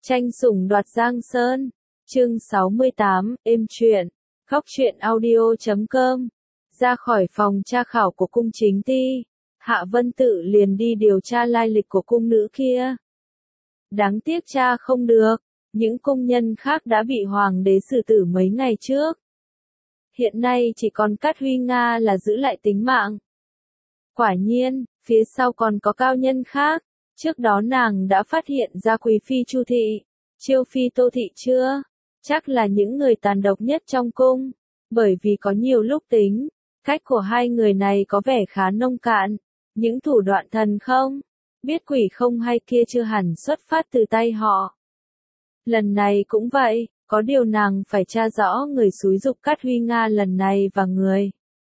Tranh sủng đoạt Giang Sơn, chương 68, êm chuyện, khóc chuyện audio.com. Ra khỏi phòng tra khảo của cung chính ti, Hạ Vân Tự liền đi điều tra lai lịch của cung nữ kia. Đáng tiếc tra không được, những cung nhân khác đã bị hoàng đế xử tử mấy ngày trước. Hiện nay chỉ còn Cát Huy Nga là giữ lại tính mạng. Quả nhiên, phía sau còn có cao nhân khác. Trước đó nàng đã phát hiện ra Quý Phi Chu Thị, Chiêu Phi Tô Thị chưa? Chắc là những người tàn độc nhất trong cung, bởi vì có nhiều lúc tính, cách của hai người này có vẻ khá nông cạn, những thủ đoạn thần không, biết quỷ không hay kia chưa hẳn xuất phát từ tay họ. Lần này cũng vậy, có điều nàng phải tra rõ người xúi giục Cát Huy Nga lần này và người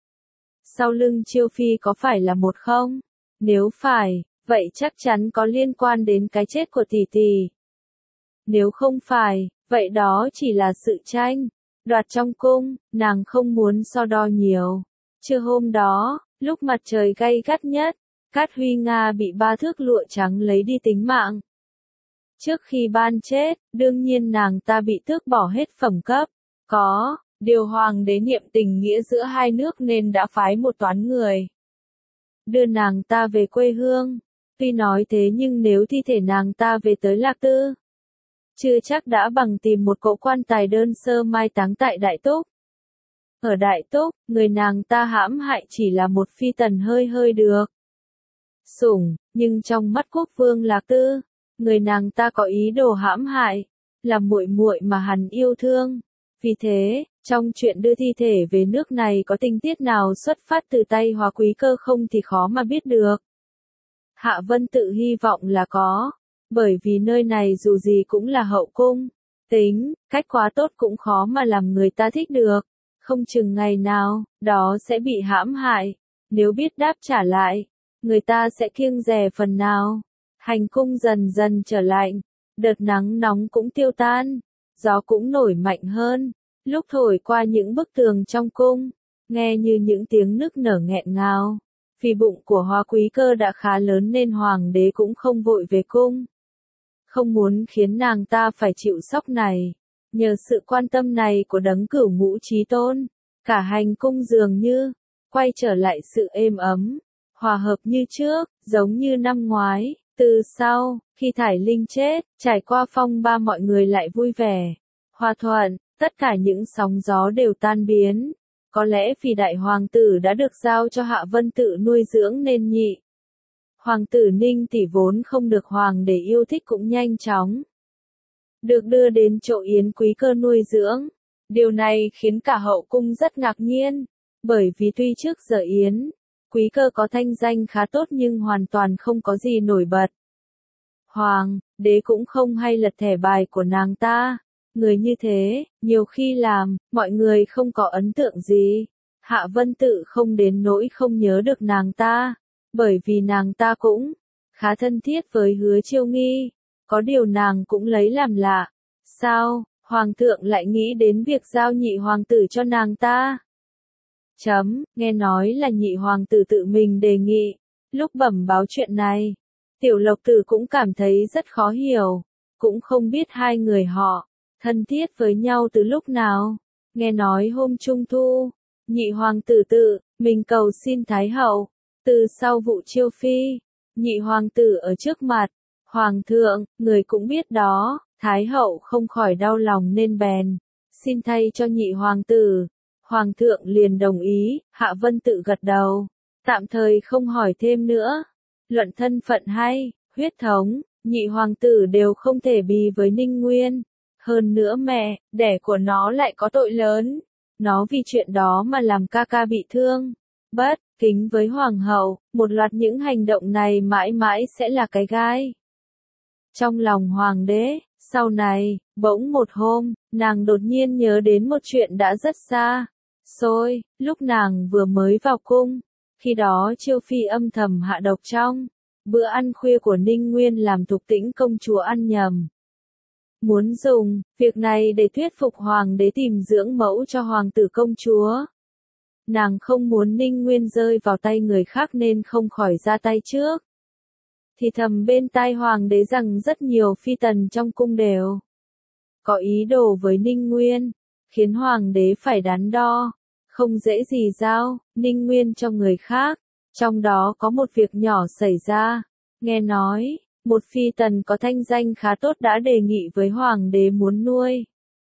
sau lưng Chiêu Phi có phải là một không? Nếu phải, vậy chắc chắn có liên quan đến cái chết của tỷ tỷ. Nếu không phải, vậy đó chỉ là sự tranh đoạt trong cung, nàng không muốn so đo nhiều. Trưa hôm đó, lúc mặt trời gay gắt nhất, Cát Huy Nga bị 3 thước lụa trắng lấy đi tính mạng. Trước khi ban chết, đương nhiên nàng ta bị tước bỏ hết phẩm cấp. Có điều hoàng đế niệm tình nghĩa giữa hai nước nên đã phái một toán người đưa nàng ta về quê hương. Tuy nói thế nhưng nếu thi thể nàng ta về tới Lạc Tư, chưa chắc đã bằng tìm một cỗ quan tài đơn sơ mai táng tại Đại Túc. Ở Đại Túc, người nàng ta hãm hại chỉ là một phi tần hơi hơi được sủng, nhưng trong mắt quốc vương Lạc Tư, người nàng ta có ý đồ hãm hại, là muội muội mà hắn yêu thương. Vì thế, trong chuyện đưa thi thể về nước này có tình tiết nào xuất phát từ tay Hoa Quý Cơ không thì khó mà biết được. Hạ Vân Tự hy vọng là có, bởi vì nơi này dù gì cũng là hậu cung, tính, cách quá tốt cũng khó mà làm người ta thích được, không chừng ngày nào, đó sẽ bị hãm hại, nếu biết đáp trả lại, người ta sẽ kiêng dè phần nào. Hành cung dần dần trở lạnh, đợt nắng nóng cũng tiêu tan, gió cũng nổi mạnh hơn, lúc thổi qua những bức tường trong cung, nghe như những tiếng nức nở nghẹn ngào. Vì bụng của Hoa Quý Cơ đã khá lớn nên hoàng đế cũng không vội về cung. Không muốn khiến nàng ta phải chịu sốc này. Nhờ sự quan tâm này của đấng Cửu Ngũ Chí Tôn, cả hành cung dường như quay trở lại sự êm ấm, hòa hợp như trước, giống như năm ngoái. Từ sau, khi Thải Linh chết, trải qua phong ba mọi người lại vui vẻ, hòa thuận, tất cả những sóng gió đều tan biến. Có lẽ vì đại hoàng tử đã được giao cho Hạ Vân Tự nuôi dưỡng nên nhị hoàng tử Ninh Tỷ vốn không được hoàng đế yêu thích cũng nhanh chóng được đưa đến chỗ Yến Quý Cơ nuôi dưỡng. Điều này khiến cả hậu cung rất ngạc nhiên, bởi vì tuy trước giờ Yến Quý Cơ có thanh danh khá tốt nhưng hoàn toàn không có gì nổi bật. Hoàng đế cũng không hay lật thẻ bài của nàng ta. Người như thế, nhiều khi làm, mọi người không có ấn tượng gì. Hạ Vân Tự không đến nỗi không nhớ được nàng ta, bởi vì nàng ta cũng khá thân thiết với Hứa Chiêu Nghi. Có điều nàng cũng lấy làm lạ. Sao, hoàng thượng lại nghĩ đến việc giao nhị hoàng tử cho nàng ta? Nghe nói là nhị hoàng tử tự mình đề nghị. Lúc bẩm báo chuyện này, Tiểu Lộc Tử cũng cảm thấy rất khó hiểu, cũng không biết hai người họ thân thiết với nhau từ lúc nào. Nghe nói hôm Trung Thu, nhị hoàng tử tự mình cầu xin Thái Hậu, từ sau vụ Chiêu Phi, nhị hoàng tử ở trước mặt hoàng thượng, người cũng biết đó, Thái Hậu không khỏi đau lòng nên bèn xin thay cho nhị hoàng tử. Hoàng thượng liền đồng ý. Hạ Vân Tự gật đầu, tạm thời không hỏi thêm nữa. Luận thân phận hay huyết thống, nhị hoàng tử đều không thể bì với Ninh Nguyên. Hơn nữa mẹ đẻ của nó lại có tội lớn, nó vì chuyện đó mà làm ca ca bị thương. Bất kính với hoàng hậu, một loạt những hành động này mãi mãi sẽ là cái gai trong lòng hoàng đế. Sau này, bỗng một hôm, nàng đột nhiên nhớ đến một chuyện đã rất xa xôi, lúc nàng vừa mới vào cung. Khi đó Chiêu Phi âm thầm hạ độc trong bữa ăn khuya của Ninh Nguyên làm Thục Tĩnh công chúa ăn nhầm. Muốn dùng việc này để thuyết phục hoàng đế tìm dưỡng mẫu cho hoàng tử công chúa. Nàng không muốn Ninh Nguyên rơi vào tay người khác nên không khỏi ra tay trước. thì thầm bên tai hoàng đế rằng rất nhiều phi tần trong cung đều có ý đồ với Ninh Nguyên, khiến hoàng đế phải đắn đo, không dễ gì giao Ninh Nguyên cho người khác. Trong đó có một việc nhỏ xảy ra, nghe nói, một phi tần có thanh danh khá tốt đã đề nghị với hoàng đế muốn nuôi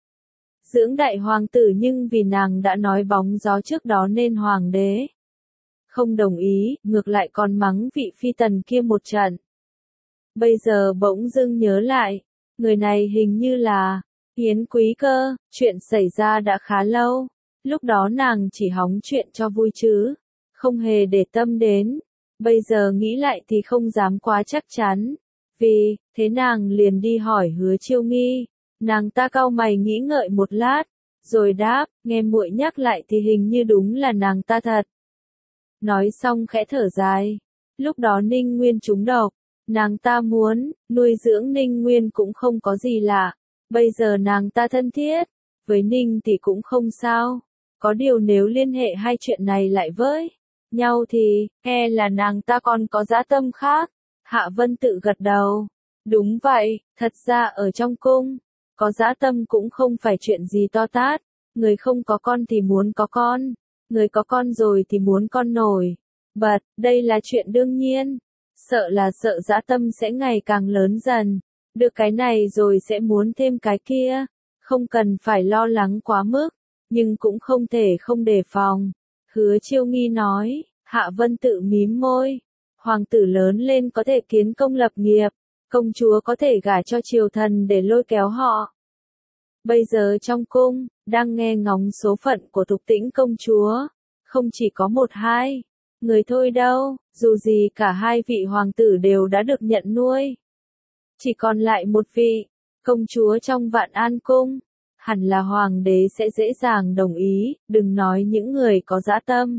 dưỡng đại hoàng tử, nhưng vì nàng đã nói bóng gió trước đó nên hoàng đế không đồng ý, ngược lại còn mắng vị phi tần kia một trận. Bây giờ bỗng dưng nhớ lại, người này hình như là Yến Quý cơ, chuyện xảy ra đã khá lâu, lúc đó nàng chỉ hóng chuyện cho vui chứ, không hề để tâm đến, bây giờ nghĩ lại thì không dám quá chắc chắn, vì thế nàng liền đi hỏi Hứa Chiêu Nghi. Nàng ta cau mày nghĩ ngợi một lát, rồi đáp, nghe muội nhắc lại thì hình như đúng là nàng ta thật. Nói xong khẽ thở dài, lúc đó Ninh Nguyên trúng độc, nàng ta muốn nuôi dưỡng Ninh Nguyên cũng không có gì lạ, bây giờ nàng ta thân thiết với Ninh thì cũng không sao, có điều nếu liên hệ hai chuyện này lại với nhau thì e là nàng ta còn có dã tâm khác. Hạ Vân Tự gật đầu, đúng vậy, thật ra ở trong cung có dã tâm cũng không phải chuyện gì to tát, người không có con thì muốn có con, người có con rồi thì muốn con nổi bật, đây là chuyện đương nhiên. Sợ là sợ dã tâm sẽ ngày càng lớn dần, được cái này rồi sẽ muốn thêm cái kia, không cần phải lo lắng quá mức, nhưng cũng không thể không đề phòng. Hứa Chiêu Nghi nói, Hạ Vân Tự mím môi, hoàng tử lớn lên có thể kiến công lập nghiệp, công chúa có thể gả cho triều thần để lôi kéo họ. Bây giờ trong cung, đang nghe ngóng số phận của Thục Tĩnh công chúa, không chỉ có một hai người thôi đâu, dù gì cả hai vị hoàng tử đều đã được nhận nuôi. Chỉ còn lại một vị, công chúa trong Vạn An Cung, hẳn là hoàng đế sẽ dễ dàng đồng ý, đừng nói những người có dã tâm.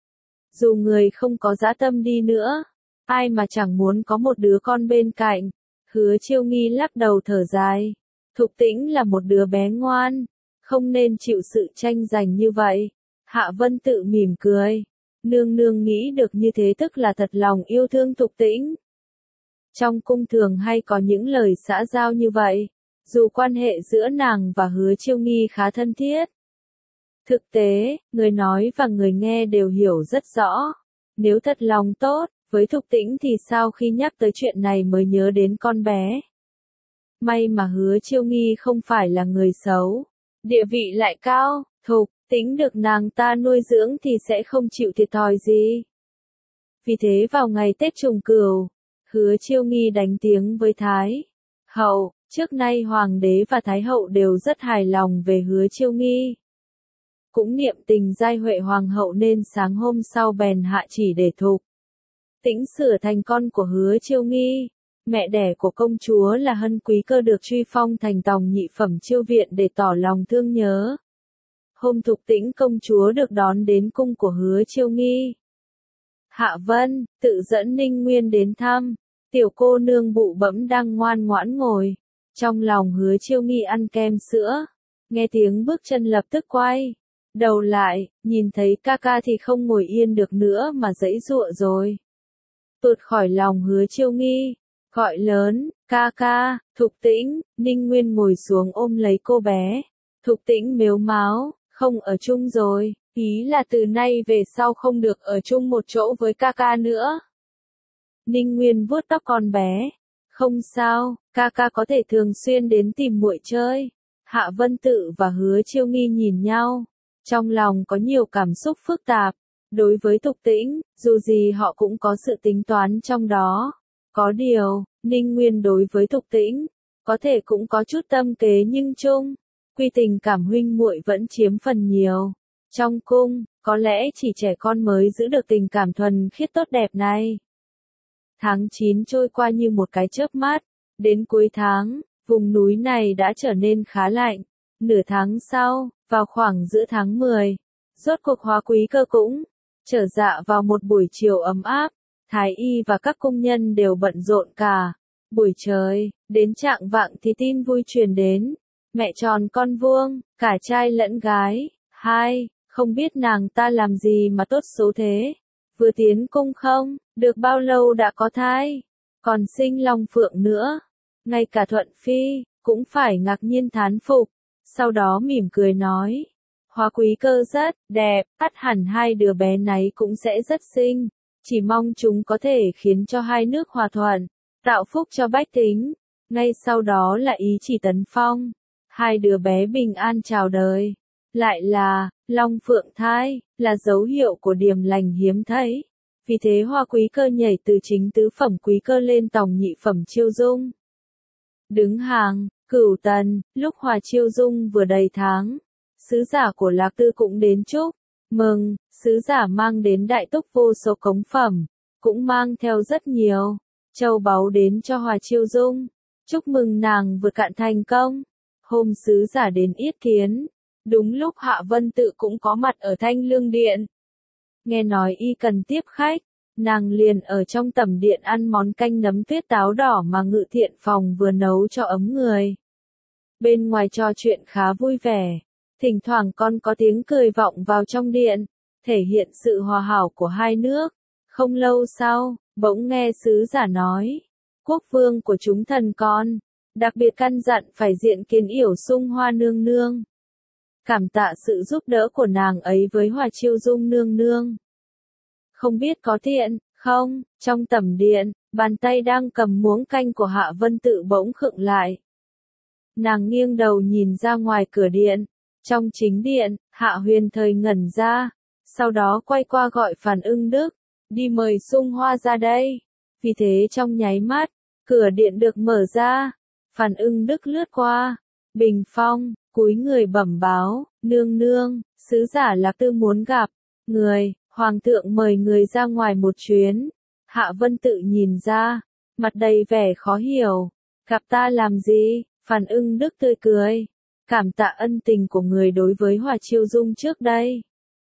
Dù người không có dã tâm đi nữa, ai mà chẳng muốn có một đứa con bên cạnh. Hứa Chiêu Nghi lắc đầu thở dài, Thục Tĩnh là một đứa bé ngoan, không nên chịu sự tranh giành như vậy. Hạ Vân Tự mỉm cười, nương nương nghĩ được như thế tức là thật lòng yêu thương Thục Tĩnh. Trong cung thường hay có những lời xã giao như vậy, dù quan hệ giữa nàng và Hứa Chiêu Nghi khá thân thiết. Thực tế, người nói và người nghe đều hiểu rất rõ, nếu thật lòng tốt với Thục Tĩnh thì sao khi nhắc tới chuyện này mới nhớ đến con bé. May mà Hứa Chiêu Nghi không phải là người xấu, địa vị lại cao, Thục Tĩnh được nàng ta nuôi dưỡng thì sẽ không chịu thiệt thòi gì. Vì thế vào ngày Tết Trùng Cửu, Hứa Chiêu Nghi đánh tiếng với Thái Hậu, trước nay Hoàng đế và Thái Hậu đều rất hài lòng về Hứa Chiêu Nghi. Cũng niệm tình giai huệ Hoàng hậu nên sáng hôm sau bèn hạ chỉ để Thục Tĩnh sửa thành con của Hứa Chiêu Nghi. Mẹ đẻ của công chúa là Hân Quý Cơ được truy phong thành tòng nhị phẩm chiêu viện để tỏ lòng thương nhớ. Hôm Thục Tĩnh công chúa được đón đến cung của Hứa Chiêu Nghi, Hạ Vân Tự dẫn Ninh Nguyên đến thăm. Tiểu cô nương bụ bẫm đang ngoan ngoãn ngồi trong lòng Hứa Chiêu Nghi ăn kem sữa, nghe tiếng bước chân lập tức quay đầu lại, nhìn thấy ca ca thì không ngồi yên được nữa mà giãy giụa rồi. Tuột khỏi lòng Hứa Chiêu Nghi, gọi lớn, ca ca. Thục Tĩnh. Ninh Nguyên ngồi xuống ôm lấy cô bé. Thục Tĩnh mếu máo, không ở chung rồi, ý là từ nay về sau không được ở chung một chỗ với ca ca nữa. Ninh Nguyên vuốt tóc con bé, không sao, ca ca có thể thường xuyên đến tìm muội chơi. Hạ Vân Tự và Hứa Chiêu Nghi nhìn nhau, trong lòng có nhiều cảm xúc phức tạp. Đối với Thục Tĩnh, dù gì họ cũng có sự tính toán trong đó. Có điều, Ninh Nguyên đối với Thục Tĩnh, có thể cũng có chút tâm kế nhưng chung quy tình cảm huynh muội vẫn chiếm phần nhiều. Trong cung, có lẽ chỉ trẻ con mới giữ được tình cảm thuần khiết tốt đẹp này. Tháng 9 trôi qua như một cái chớp mắt, đến cuối tháng, vùng núi này đã trở nên khá lạnh. Nửa tháng sau, vào khoảng giữa tháng 10, rốt cuộc Hóa Quý Cơ cũng trở dạ vào một buổi chiều ấm áp. Thái y và các công nhân đều bận rộn cả buổi trời, đến chạng vạng thì tin vui truyền đến. Mẹ tròn con vuông, cả trai lẫn gái, không biết nàng ta làm gì mà tốt số thế. Vừa tiến cung không, được bao lâu đã có thai. còn sinh long phượng nữa. Ngay cả Thuận Phi, cũng phải ngạc nhiên thán phục, sau đó mỉm cười nói. Hoa quý cơ rất đẹp, ắt hẳn hai đứa bé này cũng sẽ rất xinh, chỉ mong chúng có thể khiến cho hai nước hòa thuận, tạo phúc cho bách tính. Ngay sau đó là ý chỉ Tấn Phong, hai đứa bé bình an chào đời. Lại là, long phượng thai, là dấu hiệu của điềm lành hiếm thấy. Vì thế Hoa quý cơ nhảy từ chính tứ phẩm quý cơ lên tòng nhị phẩm chiêu dung. Đứng hàng, Cửu Tần, lúc Hòa chiêu dung vừa đầy tháng, sứ giả của Lạc Tư cũng đến chúc mừng, sứ giả mang đến đại túc vô số cống phẩm, cũng mang theo rất nhiều châu báu đến cho Hòa chiêu dung, chúc mừng nàng vượt cạn thành công. Hôm sứ giả đến yết kiến, đúng lúc Hạ Vân Tự cũng có mặt ở Thanh Lương Điện. Nghe nói y cần tiếp khách, nàng liền ở trong tẩm điện ăn món canh nấm tuyết táo đỏ mà Ngự Thiện Phòng vừa nấu cho ấm người. Bên ngoài trò chuyện khá vui vẻ, thỉnh thoảng còn có tiếng cười vọng vào trong điện, thể hiện sự hòa hảo của hai nước. Không lâu sau, bỗng nghe sứ giả nói, quốc vương của chúng thần con, đặc biệt căn dặn phải diện kiến Yểu Sung Hoa nương nương. Cảm tạ sự giúp đỡ của nàng ấy với Hòa chiêu dung nương nương. Không biết có tiện không? Trong tẩm điện, bàn tay đang cầm muỗng canh của Hạ Vân Tự bỗng khựng lại. Nàng nghiêng đầu nhìn ra ngoài cửa điện. Trong chính điện, Hạ Huyền Thời ngẩn ra, sau đó quay qua gọi Phàn Ưng Đức, đi mời Sung Hoa ra đây. Vì thế trong nháy mắt, cửa điện được mở ra. Phàn Ưng Đức lướt qua, bình phong, cúi người bẩm báo, nương nương, sứ giả Lạc Tư muốn gặp người. Hoàng thượng mời người ra ngoài một chuyến. Hạ Vân Tự nhìn ra, mặt đầy vẻ khó hiểu. Gặp ta làm gì? Phàn Ưng Đức tươi cười. Cảm tạ ân tình của người đối với Hòa chiêu dung trước đây.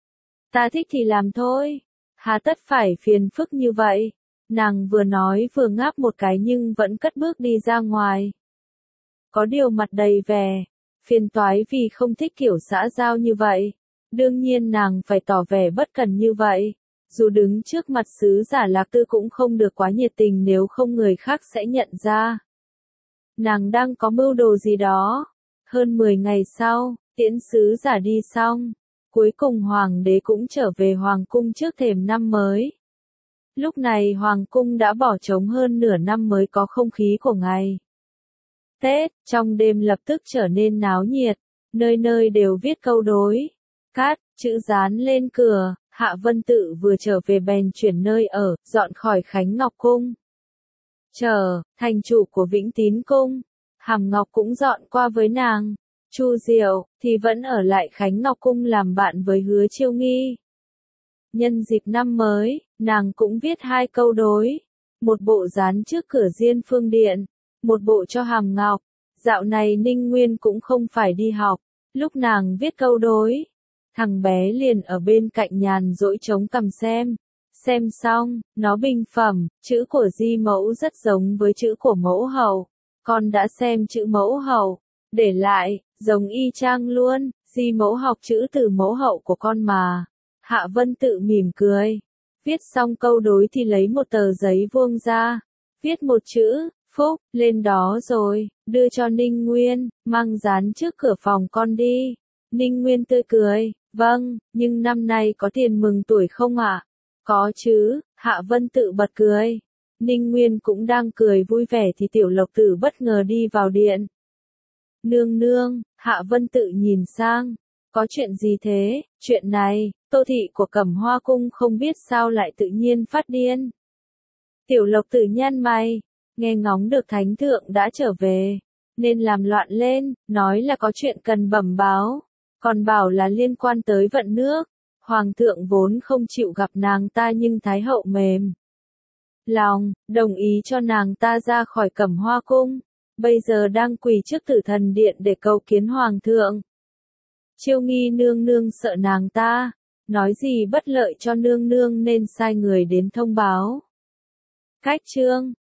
Ta thích thì làm thôi. Hà tất phải phiền phức như vậy. Nàng vừa nói vừa ngáp một cái nhưng vẫn cất bước đi ra ngoài. Có điều mặt đầy vẻ phiền toái vì không thích kiểu xã giao như vậy. Đương nhiên nàng phải tỏ vẻ bất cần như vậy. Dù đứng trước mặt sứ giả Lạc Tư cũng không được quá nhiệt tình nếu không người khác sẽ nhận ra. Nàng đang có mưu đồ gì đó. Hơn 10 ngày sau, tiễn sứ giả đi xong. Cuối cùng hoàng đế cũng trở về hoàng cung trước thềm năm mới. Lúc này hoàng cung đã bỏ trống hơn nửa năm mới có không khí của ngày Tết, trong đêm lập tức trở nên náo nhiệt. Nơi nơi đều viết câu đối. Cát, chữ dán lên cửa. Hạ Vân Tự vừa trở về bèn chuyển nơi ở, dọn khỏi Khánh Ngọc Cung. Thành chủ của Vĩnh Tín Cung, Hàm Ngọc cũng dọn qua với nàng. Chu Diệu thì vẫn ở lại Khánh Ngọc Cung làm bạn với Hứa Chiêu Nghi. Nhân dịp năm mới, nàng cũng viết 2 câu đối. Một bộ dán trước cửa Diên Phương Điện, một bộ cho Hàm Ngọc. Dạo này Ninh Nguyên cũng không phải đi học, lúc nàng viết câu đối. Thằng bé liền ở bên cạnh nhàn rỗi chống cằm xem. Xem xong, nó bình phẩm, chữ của Di mẫu rất giống với chữ của mẫu hậu. Con đã xem chữ mẫu hậu, để lại, giống y chang luôn, Di mẫu học chữ từ mẫu hậu của con mà. Hạ Vân Tự mỉm cười. Viết xong câu đối thì lấy một tờ giấy vuông ra. Viết một chữ, Phúc, lên đó rồi, đưa cho Ninh Nguyên, mang dán trước cửa phòng con đi. Ninh Nguyên tươi cười, vâng, nhưng năm nay có tiền mừng tuổi không ạ? Có chứ, Hạ Vân Tự bật cười. Ninh Nguyên cũng đang cười vui vẻ thì Tiểu Lộc Tử bất ngờ đi vào điện. Nương nương, Hạ Vân Tự nhìn sang. Có chuyện gì thế? Chuyện này, Tô thị của Cẩm Hoa Cung không biết sao lại tự nhiên phát điên. Tiểu Lộc Tử nhăn mày, nghe ngóng được Thánh Thượng đã trở về, nên làm loạn lên, nói là có chuyện cần bẩm báo. Còn bảo là liên quan tới vận nước. Hoàng thượng vốn không chịu gặp nàng ta nhưng Thái hậu mềm lòng, đồng ý cho nàng ta ra khỏi Cẩm Hoa Cung. Bây giờ đang quỳ trước Tử Thần Điện để cầu kiến Hoàng thượng. Chiêu Nghi nương nương sợ nàng ta nói gì bất lợi cho nương nương nên sai người đến thông báo. Cách chương